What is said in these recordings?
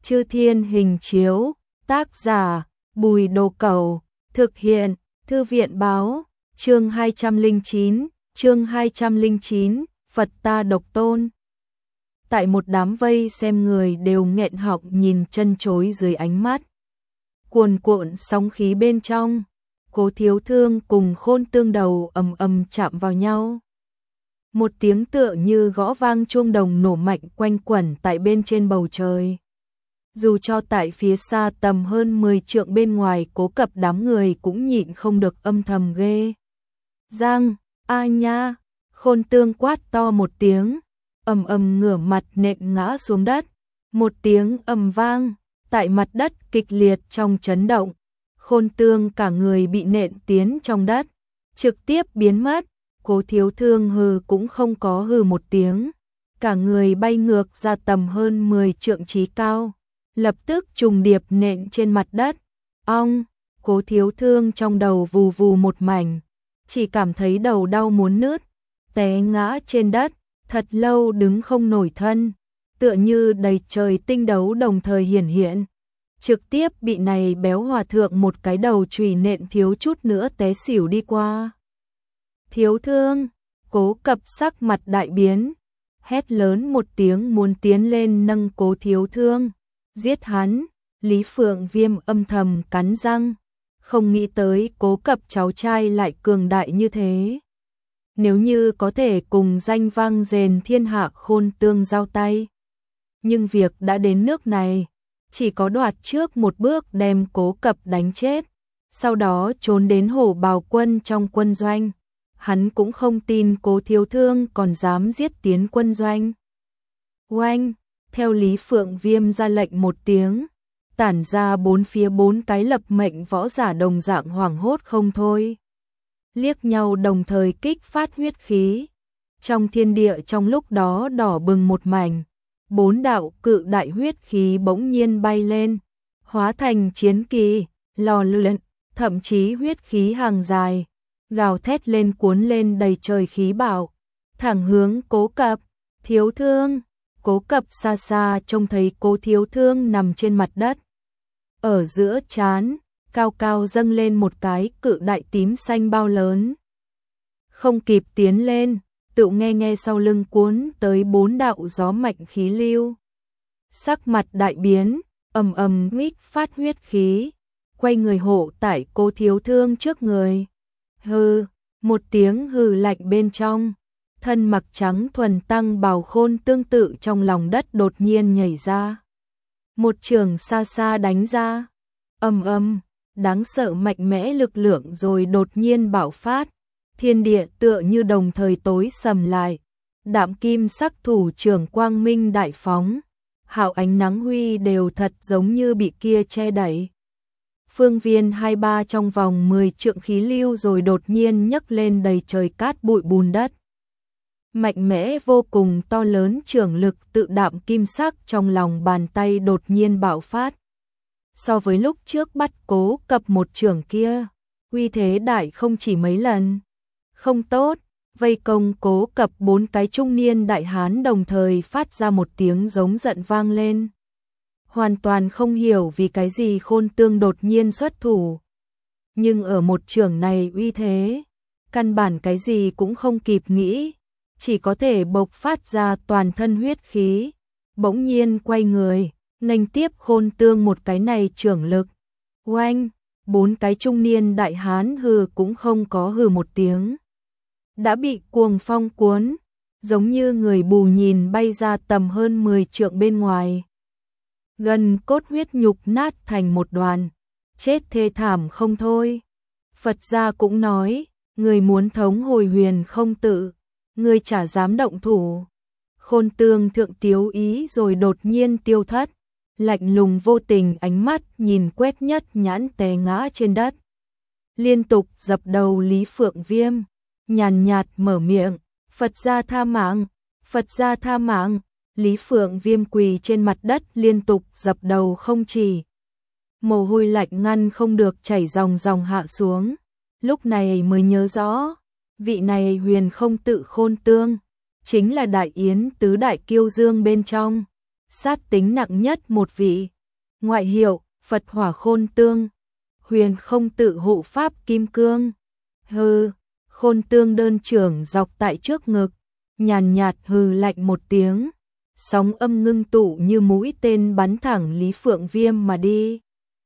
Chư Thiên Hình Chiếu, tác giả, Bùi Đồ Cẩu, thực hiện, Thư viện báo, chương 209, Phật ta độc tôn. Tại một đám vây xem người đều nghẹn họng nhìn chân chối dưới ánh mắt. Cuồn cuộn sóng khí bên trong, Cố Thiếu Thương cùng Khôn Tương đầu ầm ầm chạm vào nhau. Một tiếng tựa như gõ vang chuông đồng nổ mạnh quanh quẩn tại bên trên bầu trời. Dù cho tại phía xa tầm hơn 10 trượng bên ngoài Cố Cập đám người cũng nhịn không được âm thầm ghê. Giang, a nha, Khôn Tương quát to một tiếng, ầm ầm ngửa mặt nện ngã xuống đất. Một tiếng ầm vang, tại mặt đất kịch liệt trong chấn động. Khôn Tương cả người bị nện tiến trong đất, trực tiếp biến mất. Cố Thiếu Thương hừ cũng không có hừ một tiếng, cả người bay ngược ra tầm hơn 10 trượng trí cao, lập tức trùng điệp nện trên mặt đất. Ong, Cố Thiếu Thương trong đầu vù vù một mảnh, chỉ cảm thấy đầu đau muốn nứt, té ngã trên đất, thật lâu đứng không nổi thân, tựa như đầy trời tinh đấu đồng thời hiển hiện. Trực tiếp bị này béo hòa thượng một cái đầu chùy nện thiếu chút nữa té xỉu đi qua. Thiếu Thương, Cố Cập sắc mặt đại biến, hét lớn một tiếng muốn tiến lên nâng Cố Thiếu Thương, giết hắn. Lý Phượng Viêm âm thầm cắn răng, không nghĩ tới Cố Cập cháu trai lại cường đại như thế. Nếu như có thể cùng danh vang rền thiên hạ Khôn Tương giao tay. Nhưng việc đã đến nước này, chỉ có đoạt trước một bước đem Cố Cập đánh chết, sau đó trốn đến Hổ Bào Quân trong quân doanh. Hắn cũng không tin Cố Thiếu Thương còn dám giết tiến quân doanh. Oanh, theo Lý Phượng Viêm ra lệnh một tiếng, tản ra bốn phía bốn cái lập mệnh võ giả đồng dạng hoảng hốt không thôi. Liếc nhau đồng thời kích phát huyết khí. Trong thiên địa trong lúc đó đỏ bừng một mảnh, bốn đạo cự đại huyết khí bỗng nhiên bay lên, hóa thành chiến kỳ, lò luyện, thậm chí huyết khí hàng dài, gào thét lên cuốn lên đầy trời khí bạo, thẳng hướng Cố Cập. Thiếu Thương, Cố Cập xa xa trông thấy Cố Thiếu Thương nằm trên mặt đất. Ở giữa trán, cao cao dâng lên một cái cự đại tím xanh bao lớn. Không kịp tiến lên, tự nghe sau lưng cuốn tới bốn đạo gió mạnh khí lưu. Sắc mặt đại biến, ầm ầm nghích phát huyết khí, quay người hộ tại Cố Thiếu Thương trước người. Hừ, một tiếng hừ lạnh bên trong, thân mặc trắng thuần tăng bào Khôn Tương tự trong lòng đất đột nhiên nhảy ra. Một trường xa xa đánh ra, ầm, đáng sợ mạnh mẽ lực lượng rồi đột nhiên bạo phát, thiên địa tựa như đồng thời tối sầm lại, đạm kim sắc thủ trưởng quang minh đại phóng, hào ánh nắng huy đều thật giống như bị kia che đẩy. Phương viên 23 trong vòng 10 trượng khí lưu rồi đột nhiên nhấc lên đầy trời cát bụi bùn đất. Mạnh mẽ vô cùng to lớn trưởng lực tự đạm kim sắc trong lòng bàn tay đột nhiên bạo phát. So với lúc trước bắt Cố Cập một trưởng kia, uy thế đại không chỉ mấy lần. Không tốt, vây công Cố Cập bốn cái trung niên đại hán đồng thời phát ra một tiếng giống giận vang lên. Hoàn toàn không hiểu vì cái gì Khôn Tương đột nhiên xuất thủ. Nhưng ở một trường này uy thế, căn bản cái gì cũng không kịp nghĩ, chỉ có thể bộc phát ra toàn thân huyết khí, bỗng nhiên quay người, nghênh tiếp Khôn Tương một cái này trưởng lực. Oanh, bốn cái trung niên đại hán hừ cũng không có hừ một tiếng. Đã bị cuồng phong cuốn, giống như người bù nhìn bay ra tầm hơn 10 trượng bên ngoài. Gần cốt huyết nhục nát thành một đoàn, chết thê thảm không thôi. Phật gia cũng nói, người muốn thống hồi huyền không tự, người chả dám động thủ. Khôn Tương thượng tiếu ý rồi đột nhiên tiêu thất, lạnh lùng vô tình ánh mắt nhìn quét nhất nhãn té ngã trên đất. Liên tục dập đầu Lý Phượng Viêm, nhàn nhạt mở miệng, Phật gia tha mạng, Phật gia tha mạng. Lý Phượng Viêm quỳ trên mặt đất liên tục dập đầu không chỉ. Mồ hôi lạnh ngăn không được chảy ròng ròng hạ xuống. Lúc này mới nhớ rõ, vị này huyền không tự Khôn Tương, chính là đại yến tứ đại kiêu dương bên trong, sát tính nặng nhất một vị. ngoại hiệu Phật Hỏa Khôn Tương, Huyền Không Tự Hộ Pháp Kim Cương. Hừ, Khôn Tương đơn trưởng dọc tại trước ngực, nhàn nhạt hừ lạnh một tiếng, sóng âm ngưng tụ như mũi tên bắn thẳng Lý Phượng Viêm mà đi.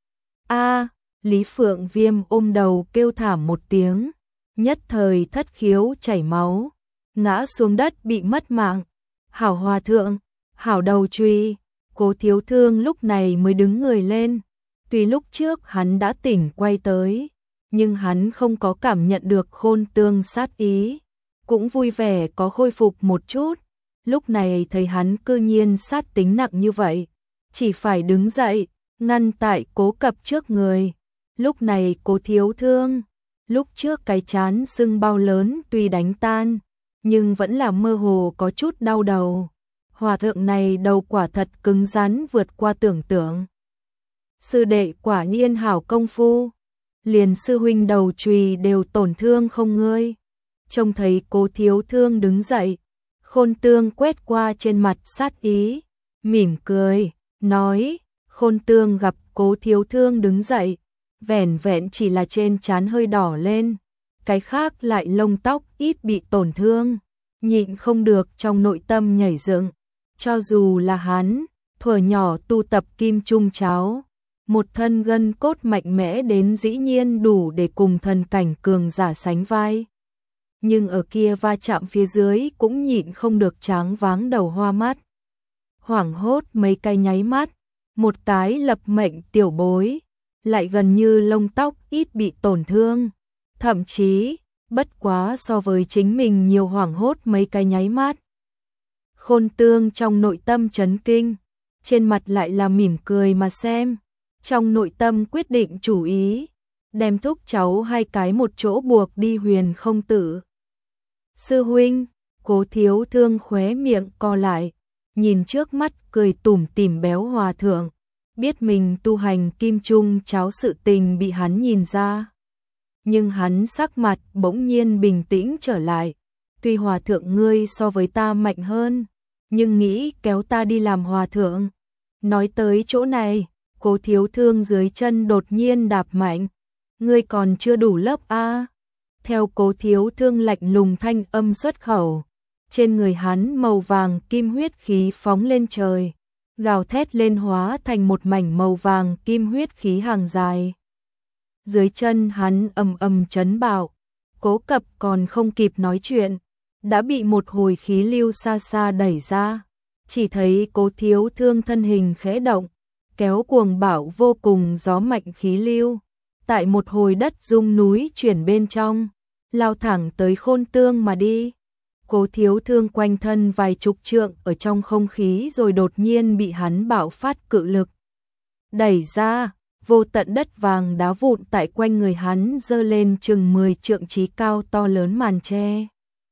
A, Lý Phượng Viêm ôm đầu kêu thảm một tiếng, nhất thời thất khiếu chảy máu, ngã xuống đất bị mất mạng. Hảo hòa thượng, hảo đầu trùy. Cố Thiếu Thương lúc này mới đứng người lên. Tuy lúc trước hắn đã tỉnh quay tới, nhưng hắn không có cảm nhận được Khôn Tương sát ý, cũng vui vẻ có khôi phục một chút. Lúc này thấy hắn cư nhiên sát tính nặng như vậy, chỉ phải đứng dậy, ngăn tại Cố Cập trước người. Lúc này Cố Thiếu Thương, lúc trước cái chán sưng bao lớn tuy đánh tan, nhưng vẫn là mơ hồ có chút đau đầu. Hòa thượng này đầu quả thật cứng rắn vượt qua tưởng tượng. Sư đệ quả nhiên hảo công phu, liền sư huynh đầu chùy đều tổn thương không ngươi. Trông thấy Cố Thiếu Thương đứng dậy, Khôn Tương quét qua trên mặt sát ý, mỉm cười, nói. Khôn Tương gặp Cố Thiếu Thương đứng dậy, vẻn vẹn chỉ là trên trán hơi đỏ lên, cái khác lại lông tóc ít bị tổn thương, nhịn không được trong nội tâm nhảy dựng. Cho dù là hắn, thuở nhỏ tu tập kim trung cháo, một thân gân cốt mạnh mẽ đến dĩ nhiên đủ để cùng thần cảnh cường giả sánh vai. Nhưng ở kia va chạm phía dưới cũng nhịn không được tráng váng đầu hoa mắt. Hoảng hốt mấy cái nháy mắt, một cái lập mệnh tiểu bối, lại gần như lông tóc ít bị tổn thương. Thậm chí, bất quá so với chính mình nhiều hoảng hốt mấy cái nháy mắt. Khôn Tương trong nội tâm chấn kinh, trên mặt lại là mỉm cười mà xem. Trong nội tâm quyết định chủ ý, đem thúc cháu hai cái một chỗ buộc đi Huyền Không Tự. Sư huynh, Cố Thiếu Thương khóe miệng co lại, nhìn trước mắt cười tủm tỉm béo hòa thượng, biết mình tu hành kim trung cháo sự tình bị hắn nhìn ra. Nhưng hắn sắc mặt bỗng nhiên bình tĩnh trở lại. Tuy hòa thượng ngươi so với ta mạnh hơn, nhưng nghĩ kéo ta đi làm hòa thượng. Nói tới chỗ này, Cố Thiếu Thương dưới chân đột nhiên đạp mạnh. Ngươi còn chưa đủ lớp a. Theo Cố Thiếu Thương lạnh lùng thanh âm xuất khẩu, trên người hắn màu vàng kim huyết khí phóng lên trời, gào thét lên hóa thành một mảnh màu vàng kim huyết khí hàng dài. Dưới chân hắn ầm ầm chấn bạo, Cố Cập còn không kịp nói chuyện, đã bị một hồi khí lưu xa xa đẩy ra. Chỉ thấy Cố Thiếu Thương thân hình khẽ động, kéo cuồng bạo vô cùng gió mạnh khí lưu, tại một hồi đất rung núi chuyển bên trong, lao thẳng tới Khôn Tương mà đi. Cố Thiếu Thương quanh thân vài chục trượng ở trong không khí rồi đột nhiên bị hắn bạo phát cự lực đẩy ra, vô tận đất vàng đá vụn tại quanh người hắn dơ lên chừng 10 trượng chí cao to lớn màn che.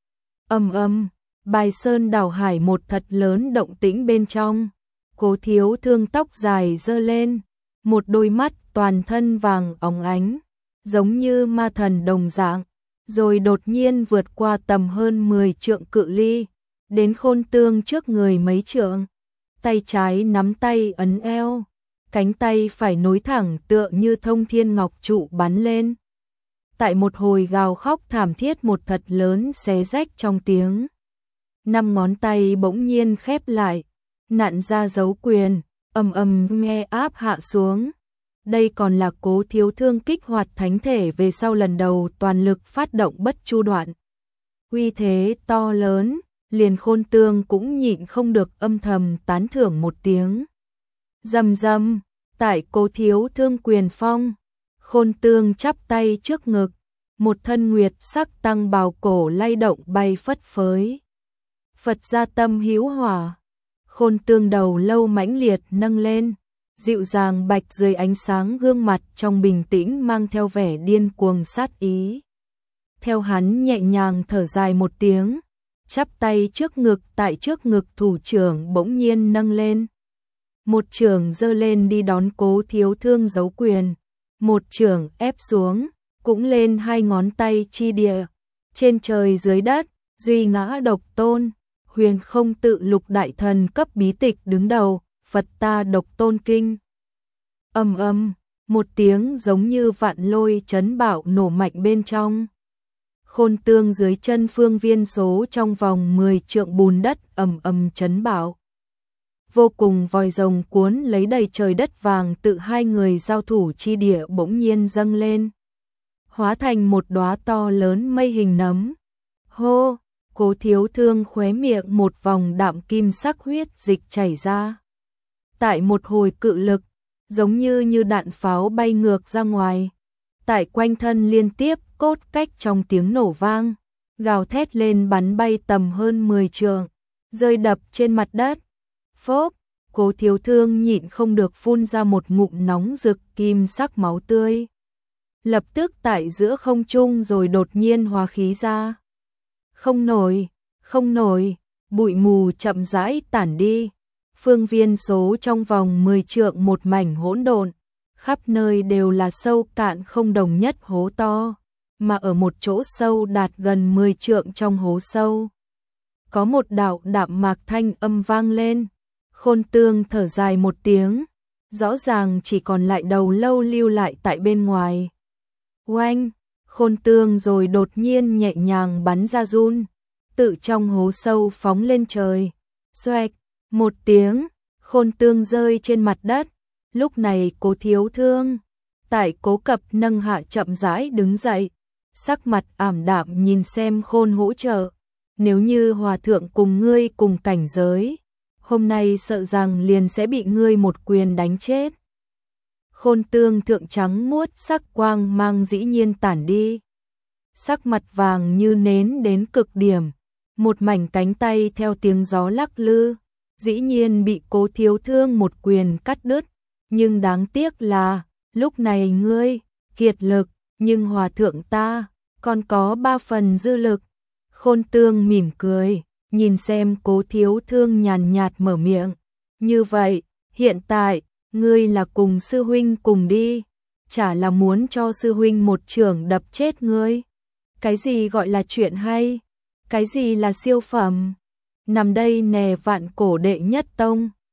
Ầm ầm, bài sơn đảo hải một thật lớn động tĩnh bên trong. Cố Thiếu Thương tóc dài dơ lên, một đôi mắt toàn thân vàng óng ánh, giống như ma thần đồng dạng, rồi đột nhiên vượt qua tầm hơn 10 trượng cự ly, đến Khôn Tương trước người mấy trượng. Tay trái nắm tay ấn eo, cánh tay phải nối thẳng tựa như thông thiên ngọc trụ bắn lên. Tại một hồi gào khóc thảm thiết một thật lớn xé rách trong tiếng, 5 ngón tay bỗng nhiên khép lại, nặn ra dấu quyền, ầm ầm nghe áp hạ xuống. Đây còn là Cố Thiếu Thương kích hoạt thánh thể về sau lần đầu toàn lực phát động bất chu đoạn. Uy thế to lớn, liền Khôn Tương cũng nhịn không được âm thầm tán thưởng một tiếng. Rầm rầm, tại Cố Thiếu Thương quyền phong, Khôn Tương chắp tay trước ngực, một thân nguyệt sắc tăng bào cổ lay động bay phất phới. Phật gia tâm hữu hỏa, Khôn Tương đầu lâu mãnh liệt nâng lên, dịu dàng bạch dưới ánh sáng gương mặt trong bình tĩnh mang theo vẻ điên cuồng sát ý. Theo hắn nhẹ nhàng thở dài một tiếng, chắp tay trước ngực, tại trước ngực thủ trưởng bỗng nhiên nâng lên. Một trưởng giơ lên đi đón Cố Thiếu Thương giấu quyền, một trưởng ép xuống, cũng lên 2 ngón tay chi địa. Trên trời dưới đất, duy ngã độc tôn, Huyền Không Tự lục đại thần cấp bí tịch đứng đầu, Phật ta độc tôn kinh. Ầm ầm, một tiếng giống như vạn lôi chấn bạo nổ mạnh bên trong. Khôn tương dưới chân Phương Viên Số trong vòng 10 trượng bùn đất ầm ầm chấn bạo. Vô cùng vòi rồng cuốn lấy đầy trời đất vàng tự hai người giao thủ chi địa bỗng nhiên dâng lên, hóa thành một đóa to lớn mây hình nấm. Hô, Cố Thiếu Thương khóe miệng một vòng đạm kim sắc huyết dịch chảy ra. Tại một hồi cự lực, giống như đạn pháo bay ngược ra ngoài. Tại quanh thân liên tiếp cốt cách trong tiếng nổ vang, gào thét lên bắn bay tầm hơn 10 trượng, rơi đập trên mặt đất. Phốc, Cố Thiếu Thương nhịn không được phun ra một ngụm nóng rực kim sắc máu tươi. Lập tức tại giữa không trung rồi đột nhiên hóa khí ra. Không nổi, bụi mù chậm rãi tản đi. Phương Viên Số trong vòng 10 trượng một mảnh hỗn độn, khắp nơi đều là sâu cạn không đồng nhất hố to, mà ở một chỗ sâu đạt gần 10 trượng trong hố sâu, có một đạo đạm mạc thanh âm vang lên. Khôn Tương thở dài một tiếng, rõ ràng chỉ còn lại đầu lâu lưu lại tại bên ngoài. Oanh, Khôn Tương rồi đột nhiên nhẹ nhàng bắn ra run, tự trong hố sâu phóng lên trời. Xoẹt, một tiếng, Khôn Tương rơi trên mặt đất. Lúc này Cố Thiếu Thương, tại Cố Cập nâng hạ chậm rãi đứng dậy, sắc mặt ảm đạm nhìn xem Khôn hỗ trợ. Nếu như hòa thượng cùng ngươi cùng cảnh giới, hôm nay sợ rằng liền sẽ bị ngươi một quyền đánh chết. Khôn Tương thượng trắng muốt sắc quang mang dĩ nhiên tản đi. Sắc mặt vàng như nến đến cực điểm, một mảnh cánh tay theo tiếng gió lắc lư, dĩ nhiên bị Cố Thiếu Thương một quyền cắt đứt. Nhưng đáng tiếc là, lúc này ngươi, kiệt lực, nhưng hòa thượng ta, còn có 3 phần dư lực. Khôn Tương mỉm cười, nhìn xem Cố Thiếu Thương nhàn nhạt mở miệng. Như vậy, hiện tại, ngươi là cùng sư huynh cùng đi, chả là muốn cho sư huynh một chưởng đập chết ngươi. Cái gì gọi là chuyện hay? Cái gì là siêu phẩm? Nằm đây nè Vạn Cổ đệ nhất tông,